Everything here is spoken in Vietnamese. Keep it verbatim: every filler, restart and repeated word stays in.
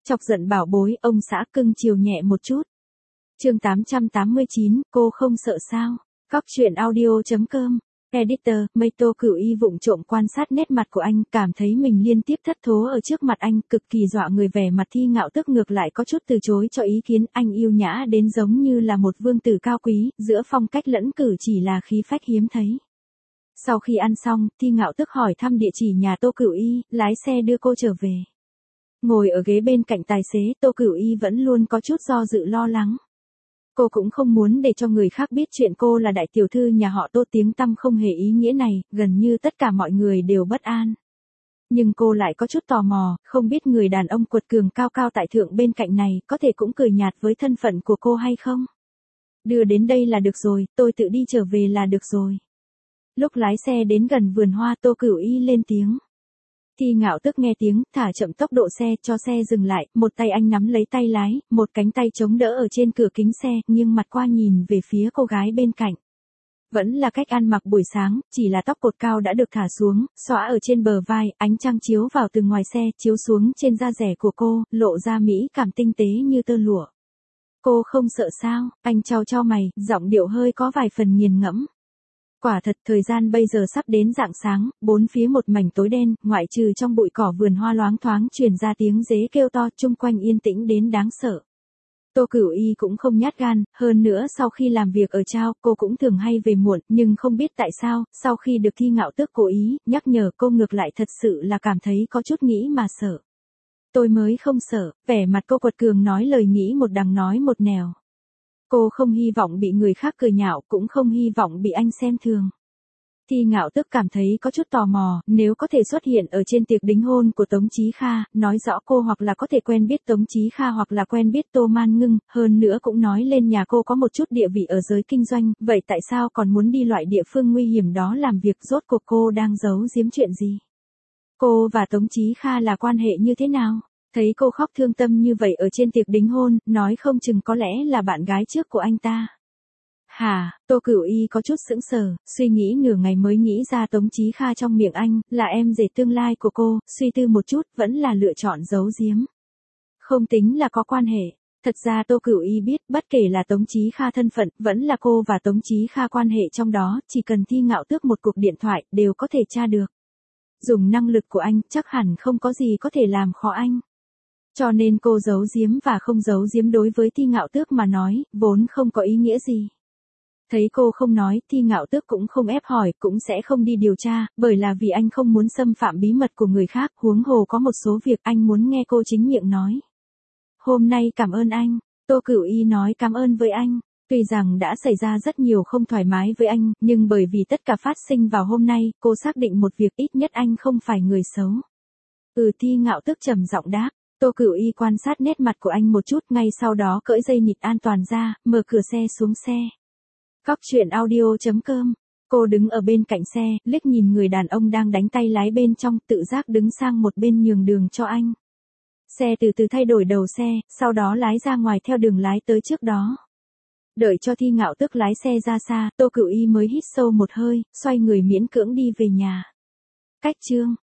Chọc giận bảo bối, ông xã cưng chiều nhẹ một chút. Chương tám trăm tám mươi chín, cô không sợ sao? Góc truyện audio.com. Editor, Mây Tô Cửu Y vụng trộm quan sát nét mặt của anh, cảm thấy mình liên tiếp thất thố ở trước mặt anh, cực kỳ dọa người. Vẻ mặt Thi Ngạo Tức ngược lại có chút từ chối cho ý kiến, anh yêu nhã đến giống như là một vương tử cao quý, giữa phong cách lẫn cử chỉ là khí phách hiếm thấy. Sau khi ăn xong, Thi Ngạo Tức hỏi thăm địa chỉ nhà Tô Cửu Y, lái xe đưa cô trở về. Ngồi ở ghế bên cạnh tài xế, Tô Cửu Y vẫn luôn có chút do dự lo lắng. Cô cũng không muốn để cho người khác biết chuyện cô là đại tiểu thư nhà họ Tô, tiếng tăm không hề ý nghĩa này, gần như tất cả mọi người đều bất an. Nhưng cô lại có chút tò mò, không biết người đàn ông quật cường cao cao tại thượng bên cạnh này có thể cũng cười nhạt với thân phận của cô hay không? Đưa đến đây là được rồi, tôi tự đi trở về là được rồi. Lúc lái xe đến gần vườn hoa, Tô Cửu Y lên tiếng. Thi Ngạo Tức nghe tiếng, thả chậm tốc độ xe, cho xe dừng lại, một tay anh nắm lấy tay lái, một cánh tay chống đỡ ở trên cửa kính xe, nghiêng mặt qua nhìn về phía cô gái bên cạnh. Vẫn là cách ăn mặc buổi sáng, chỉ là tóc cột cao đã được thả xuống, xõa ở trên bờ vai, ánh trăng chiếu vào từ ngoài xe, chiếu xuống trên da dẻ của cô, lộ ra mỹ cảm tinh tế như tơ lụa. Cô không sợ sao? Anh chau chau mày, giọng điệu hơi có vài phần nghiền ngẫm. Quả thật, thời gian bây giờ sắp đến rạng sáng, bốn phía một mảnh tối đen, ngoại trừ trong bụi cỏ vườn hoa loáng thoáng truyền ra tiếng dế kêu to, chung quanh yên tĩnh đến đáng sợ. Tô Cửu Y cũng không nhát gan, hơn nữa sau khi làm việc ở Trao, cô cũng thường hay về muộn, nhưng không biết tại sao, sau khi được Thi Ngạo Tức cố ý nhắc nhở, cô ngược lại thật sự là cảm thấy có chút nghĩ mà sợ. Tôi mới không sợ, vẻ mặt cô quật cường nói lời nghĩ một đằng nói một nẻo. Cô không hy vọng bị người khác cười nhạo, cũng không hy vọng bị anh xem thường. Thi Ngạo Tức cảm thấy có chút tò mò, nếu có thể xuất hiện ở trên tiệc đính hôn của Tống Chí Kha, nói rõ cô hoặc là có thể quen biết Tống Chí Kha hoặc là quen biết Tô Man Ngưng, hơn nữa cũng nói lên nhà cô có một chút địa vị ở giới kinh doanh, vậy tại sao còn muốn đi loại địa phương nguy hiểm đó làm việc, rốt cuộc cô đang giấu giếm chuyện gì? Cô và Tống Chí Kha là quan hệ như thế nào? Thấy cô khóc thương tâm như vậy ở trên tiệc đính hôn, nói không chừng có lẽ là bạn gái trước của anh ta. Hả, Tô Cửu Y có chút sững sờ, suy nghĩ nửa ngày mới nghĩ ra Tống Chí Kha trong miệng anh, là em rể tương lai của cô, suy tư một chút, vẫn là lựa chọn giấu giếm. Không tính là có quan hệ. Thật ra Tô Cửu Y biết, bất kể là Tống Chí Kha thân phận, vẫn là cô và Tống Chí Kha quan hệ trong đó, chỉ cần Thi Ngạo Tước một cuộc điện thoại, đều có thể tra được. Dùng năng lực của anh, chắc hẳn không có gì có thể làm khó anh. Cho nên cô giấu giếm và không giấu giếm đối với Thi Ngạo Tước mà nói, vốn không có ý nghĩa gì. Thấy cô không nói, Thi Ngạo Tước cũng không ép hỏi, cũng sẽ không đi điều tra, bởi là vì anh không muốn xâm phạm bí mật của người khác, huống hồ có một số việc anh muốn nghe cô chính miệng nói. Hôm nay cảm ơn anh, Tô Cửu Y nói cảm ơn với anh. Tuy rằng đã xảy ra rất nhiều không thoải mái với anh, nhưng bởi vì tất cả phát sinh vào hôm nay, cô xác định một việc, ít nhất anh không phải người xấu. Ừ, Thi Ngạo Tước trầm giọng đáp. Tô Cửu Y quan sát nét mặt của anh một chút, ngay sau đó cởi dây nịt an toàn ra, mở cửa xe xuống xe. Góc truyện audio.com. Cô đứng ở bên cạnh xe, liếc nhìn người đàn ông đang đánh tay lái bên trong, tự giác đứng sang một bên nhường đường cho anh. Xe từ từ thay đổi đầu xe, sau đó lái ra ngoài theo đường lái tới trước đó. Đợi cho Thi Ngạo Tức lái xe ra xa, Tô Cửu Y mới hít sâu một hơi, xoay người miễn cưỡng đi về nhà. Cách chương